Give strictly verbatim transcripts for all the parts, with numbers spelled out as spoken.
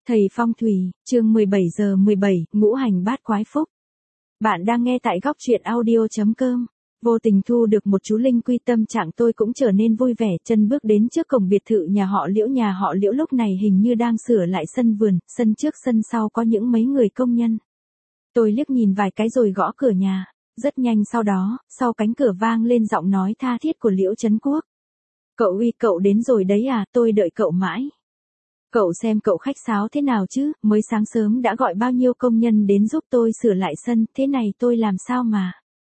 Thầy Phong Thủy, chương mười bảy giờ mười bảy, ngũ hành bát quái phúc. Bạn đang nghe tại góc truyện audio.com. Vô tình thu được một chú linh quy, tâm trạng tôi cũng trở nên vui vẻ, chân bước đến trước cổng biệt thự nhà họ Liễu. Nhà họ Liễu lúc này hình như đang sửa lại sân vườn, sân trước sân sau có những mấy người công nhân. Tôi liếc nhìn vài cái rồi gõ cửa nhà. Rất nhanh sau đó, sau cánh cửa vang lên giọng nói tha thiết của Liễu Trấn Quốc. Cậu Uy, cậu đến rồi đấy à, tôi đợi cậu mãi. Cậu xem cậu khách sáo thế nào chứ, mới sáng sớm đã gọi bao nhiêu công nhân đến giúp tôi sửa lại sân, thế này tôi làm sao mà.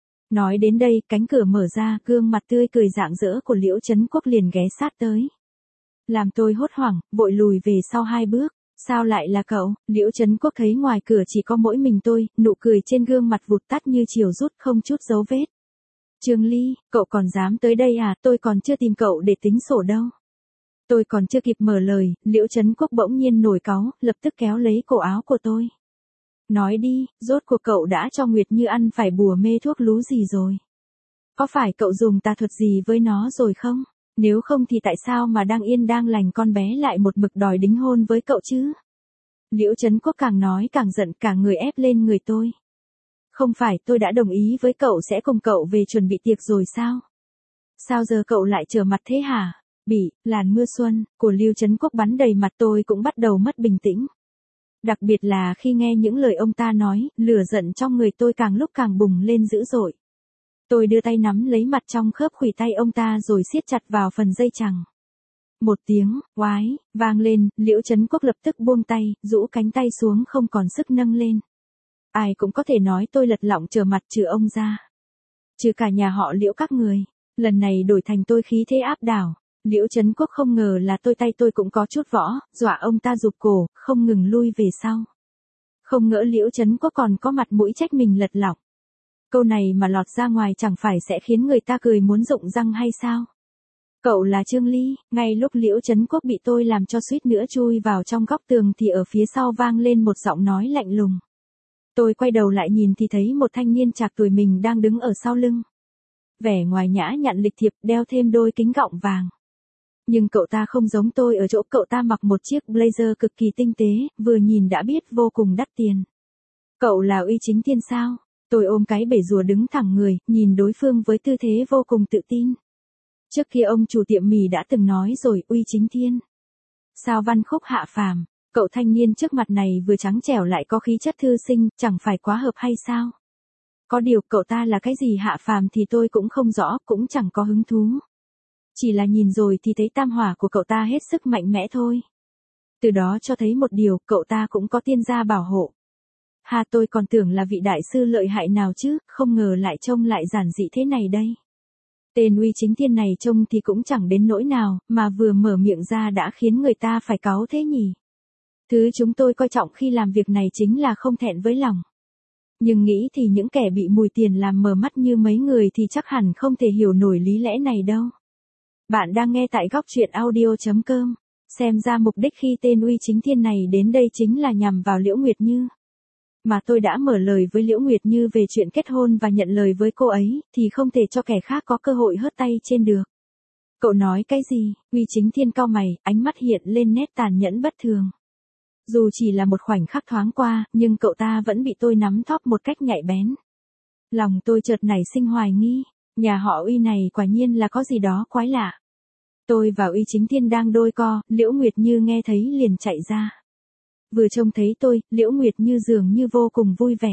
Nói đến đây, cánh cửa mở ra, gương mặt tươi cười rạng rỡ của Liễu Trấn Quốc liền ghé sát tới. Làm tôi hốt hoảng, vội lùi về sau hai bước. Sao lại là cậu? Liễu Trấn Quốc thấy ngoài cửa chỉ có mỗi mình tôi, nụ cười trên gương mặt vụt tắt như chiều rút, không chút dấu vết. Trương Ly, cậu còn dám tới đây à, tôi còn chưa tìm cậu để tính sổ đâu. Tôi còn chưa kịp mở lời, Liễu Trấn Quốc bỗng nhiên nổi cáu, lập tức kéo lấy cổ áo của tôi. Nói đi, rốt cuộc cậu đã cho Nguyệt Như ăn phải bùa mê thuốc lú gì rồi? Có phải cậu dùng tà thuật gì với nó rồi không? Nếu không thì tại sao mà đang yên đang lành con bé lại một mực đòi đính hôn với cậu chứ? Liễu Trấn Quốc càng nói càng giận, cả người ép lên người tôi. Không phải tôi đã đồng ý với cậu sẽ cùng cậu về chuẩn bị tiệc rồi sao? Sao giờ cậu lại trở mặt thế hả? Bị, làn mưa xuân, của Liễu Trấn Quốc bắn đầy mặt tôi cũng bắt đầu mất bình tĩnh. Đặc biệt là khi nghe những lời ông ta nói, lửa giận trong người tôi càng lúc càng bùng lên dữ dội. Tôi đưa tay nắm lấy mặt trong khớp khuỷu tay ông ta rồi siết chặt vào phần dây chằng. Một tiếng, oái, vang lên, Liễu Trấn Quốc lập tức buông tay, rũ cánh tay xuống không còn sức nâng lên. Ai cũng có thể nói tôi lật lọng trở mặt trừ ông ra. Trừ cả nhà họ Liễu các người, lần này đổi thành tôi khí thế áp đảo. Liễu Trấn Quốc không ngờ là tôi tay tôi cũng có chút võ, dọa ông ta rụt cổ, không ngừng lui về sau. Không ngỡ Liễu Trấn Quốc còn có mặt mũi trách mình lật lọng. Câu này mà lọt ra ngoài chẳng phải sẽ khiến người ta cười muốn rụng răng hay sao? Cậu là Trương Ly, ngay lúc Liễu Trấn Quốc bị tôi làm cho suýt nữa chui vào trong góc tường thì ở phía sau vang lên một giọng nói lạnh lùng. Tôi quay đầu lại nhìn thì thấy một thanh niên trạc tuổi mình đang đứng ở sau lưng. Vẻ ngoài nhã nhặn lịch thiệp, đeo thêm đôi kính gọng vàng. Nhưng cậu ta không giống tôi ở chỗ cậu ta mặc một chiếc blazer cực kỳ tinh tế, vừa nhìn đã biết vô cùng đắt tiền. Cậu là Uy Chính Thiên sao? Tôi ôm cái bể rùa đứng thẳng người, nhìn đối phương với tư thế vô cùng tự tin. Trước kia ông chủ tiệm mì đã từng nói rồi, Uy Chính Thiên. Sao văn khúc hạ phàm, cậu thanh niên trước mặt này vừa trắng trẻo lại có khí chất thư sinh, chẳng phải quá hợp hay sao? Có điều cậu ta là cái gì hạ phàm thì tôi cũng không rõ, cũng chẳng có hứng thú. Chỉ là nhìn rồi thì thấy tam hỏa của cậu ta hết sức mạnh mẽ thôi. Từ đó cho thấy một điều, cậu ta cũng có tiên gia bảo hộ. Ha, tôi còn tưởng là vị đại sư lợi hại nào chứ, không ngờ lại trông lại giản dị thế này đây. Tên Uy Chính Thiên này trông thì cũng chẳng đến nỗi nào, mà vừa mở miệng ra đã khiến người ta phải cáu thế nhỉ. Thứ chúng tôi coi trọng khi làm việc này chính là không thẹn với lòng. Nhưng nghĩ thì những kẻ bị mùi tiền làm mờ mắt như mấy người thì chắc hẳn không thể hiểu nổi lý lẽ này đâu. Bạn đang nghe tại góc truyện audio.com. Xem ra mục đích khi tên Uy Chính Thiên này đến đây chính là nhằm vào Liễu Nguyệt Như. Mà tôi đã mở lời với Liễu Nguyệt Như về chuyện kết hôn và nhận lời với cô ấy, thì không thể cho kẻ khác có cơ hội hớt tay trên được. Cậu nói cái gì? Uy Chính Thiên cau mày, ánh mắt hiện lên nét tàn nhẫn bất thường. Dù chỉ là một khoảnh khắc thoáng qua, nhưng cậu ta vẫn bị tôi nắm thóp một cách nhạy bén. Lòng tôi chợt nảy sinh hoài nghi. Nhà họ Uy này quả nhiên là có gì đó quái lạ. Tôi và Uy Chính Thiên đang đôi co, Liễu Nguyệt Như nghe thấy liền chạy ra. Vừa trông thấy tôi, Liễu Nguyệt Như dường như vô cùng vui vẻ.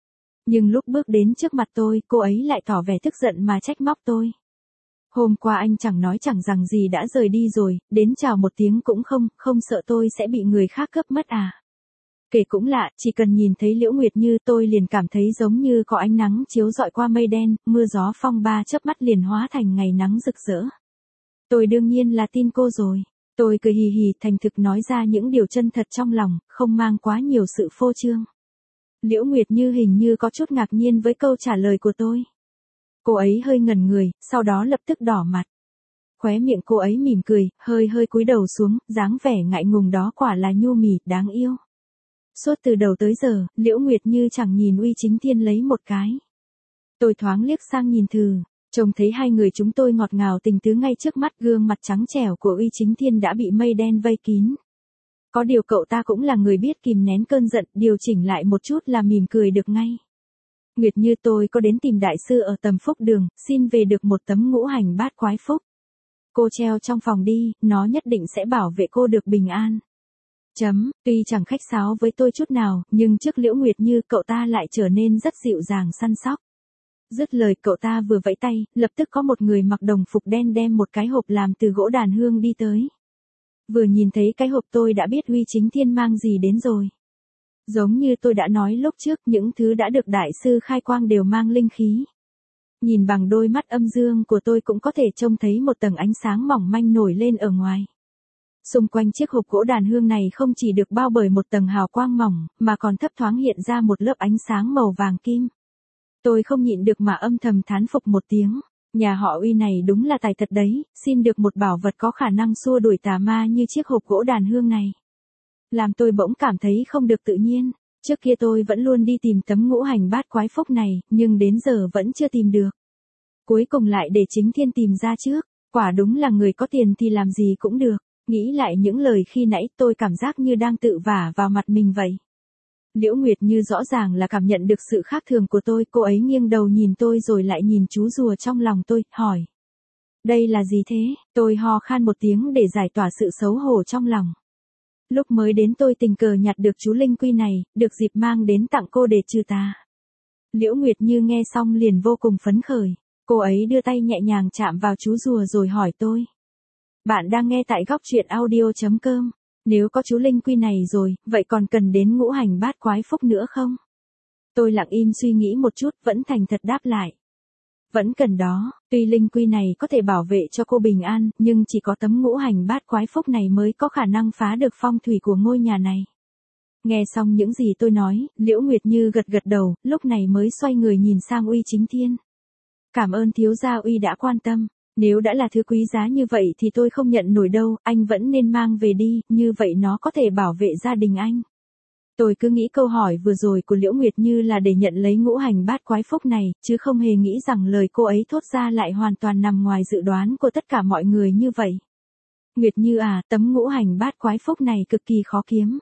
Nhưng lúc bước đến trước mặt tôi, cô ấy lại tỏ vẻ tức giận mà trách móc tôi. Hôm qua anh chẳng nói chẳng rằng gì đã rời đi rồi, đến chào một tiếng cũng không, không sợ tôi sẽ bị người khác cướp mất à. Kể cũng lạ, chỉ cần nhìn thấy Liễu Nguyệt Như tôi liền cảm thấy giống như có ánh nắng chiếu rọi qua mây đen, mưa gió phong ba chớp mắt liền hóa thành ngày nắng rực rỡ. Tôi đương nhiên là tin cô rồi. Tôi cười hì hì thành thực nói ra những điều chân thật trong lòng, không mang quá nhiều sự phô trương. Liễu Nguyệt Như hình như có chút ngạc nhiên với câu trả lời của tôi. Cô ấy hơi ngẩn người, sau đó lập tức đỏ mặt. Khóe miệng cô ấy mỉm cười, hơi hơi cúi đầu xuống, dáng vẻ ngại ngùng đó quả là nhu mì, đáng yêu. Suốt từ đầu tới giờ, Liễu Nguyệt Như chẳng nhìn Uy Chính Thiên lấy một cái. Tôi thoáng liếc sang nhìn thử, trông thấy hai người chúng tôi ngọt ngào tình tứ ngay trước mắt, gương mặt trắng trẻo của Uy Chính Thiên đã bị mây đen vây kín. Có điều cậu ta cũng là người biết kìm nén cơn giận, điều chỉnh lại một chút là mỉm cười được ngay. Nguyệt Như, tôi có đến tìm đại sư ở Tầm Phúc Đường, xin về được một tấm ngũ hành bát quái phúc. Cô treo trong phòng đi, nó nhất định sẽ bảo vệ cô được bình an. Chấm, tuy chẳng khách sáo với tôi chút nào, nhưng trước Liễu Nguyệt Như cậu ta lại trở nên rất dịu dàng săn sóc. Dứt lời cậu ta vừa vẫy tay, lập tức có một người mặc đồng phục đen đem một cái hộp làm từ gỗ đàn hương đi tới. Vừa nhìn thấy cái hộp tôi đã biết Uy Chính Thiên mang gì đến rồi. Giống như tôi đã nói lúc trước, những thứ đã được đại sư khai quang đều mang linh khí. Nhìn bằng đôi mắt âm dương của tôi cũng có thể trông thấy một tầng ánh sáng mỏng manh nổi lên ở ngoài. Xung quanh chiếc hộp gỗ đàn hương này không chỉ được bao bởi một tầng hào quang mỏng, mà còn thấp thoáng hiện ra một lớp ánh sáng màu vàng kim. Tôi không nhịn được mà âm thầm thán phục một tiếng. Nhà họ Uy này đúng là tài thật đấy, xin được một bảo vật có khả năng xua đuổi tà ma như chiếc hộp gỗ đàn hương này. Làm tôi bỗng cảm thấy không được tự nhiên. Trước kia tôi vẫn luôn đi tìm tấm ngũ hành bát quái phúc này, nhưng đến giờ vẫn chưa tìm được. Cuối cùng lại để Chính Thiên tìm ra trước. Quả đúng là người có tiền thì làm gì cũng được. Nghĩ lại những lời khi nãy, tôi cảm giác như đang tự vả vào mặt mình vậy. Liễu Nguyệt Như rõ ràng là cảm nhận được sự khác thường của tôi, cô ấy nghiêng đầu nhìn tôi rồi lại nhìn chú rùa trong lòng tôi, hỏi. Đây là gì thế? Tôi ho khan một tiếng để giải tỏa sự xấu hổ trong lòng. Lúc mới đến tôi tình cờ nhặt được chú linh quy này, được dịp mang đến tặng cô để trừ tà. Liễu Nguyệt Như nghe xong liền vô cùng phấn khởi. Cô ấy đưa tay nhẹ nhàng chạm vào chú rùa rồi hỏi tôi. Bạn đang nghe tại góc truyện audio chấm com. Nếu có chú linh quy này rồi, vậy còn cần đến ngũ hành bát quái phúc nữa không? Tôi lặng im suy nghĩ một chút, vẫn thành thật đáp lại. Vẫn cần đó, tuy linh quy này có thể bảo vệ cho cô bình an, nhưng chỉ có tấm ngũ hành bát quái phúc này mới có khả năng phá được phong thủy của ngôi nhà này. Nghe xong những gì tôi nói, Liễu Nguyệt Như gật gật đầu, lúc này mới xoay người nhìn sang Uy Chính Thiên. Cảm ơn thiếu gia Uy đã quan tâm. Nếu đã là thứ quý giá như vậy thì tôi không nhận nổi đâu, anh vẫn nên mang về đi, như vậy nó có thể bảo vệ gia đình anh. Tôi cứ nghĩ câu hỏi vừa rồi của Liễu Nguyệt Như là để nhận lấy ngũ hành bát quái phúc này, chứ không hề nghĩ rằng lời cô ấy thốt ra lại hoàn toàn nằm ngoài dự đoán của tất cả mọi người như vậy. Nguyệt Như à, tấm ngũ hành bát quái phúc này cực kỳ khó kiếm.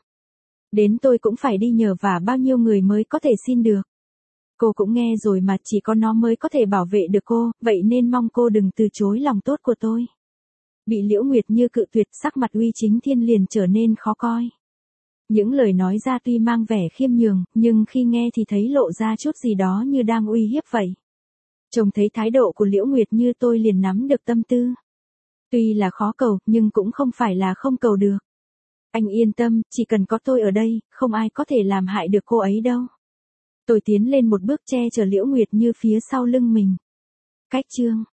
Đến tôi cũng phải đi nhờ vả bao nhiêu người mới có thể xin được. Cô cũng nghe rồi mà, chỉ có nó mới có thể bảo vệ được cô, vậy nên mong cô đừng từ chối lòng tốt của tôi. Bị Liễu Nguyệt Như cự tuyệt, sắc mặt Uy Chính Thiên liền trở nên khó coi. Những lời nói ra tuy mang vẻ khiêm nhường, nhưng khi nghe thì thấy lộ ra chút gì đó như đang uy hiếp vậy. Trông thấy thái độ của Liễu Nguyệt Như tôi liền nắm được tâm tư. Tuy là khó cầu, nhưng cũng không phải là không cầu được. Anh yên tâm, chỉ cần có tôi ở đây, không ai có thể làm hại được cô ấy đâu. Tôi tiến lên một bước che chở Liễu Nguyệt Như phía sau lưng mình. Cách chương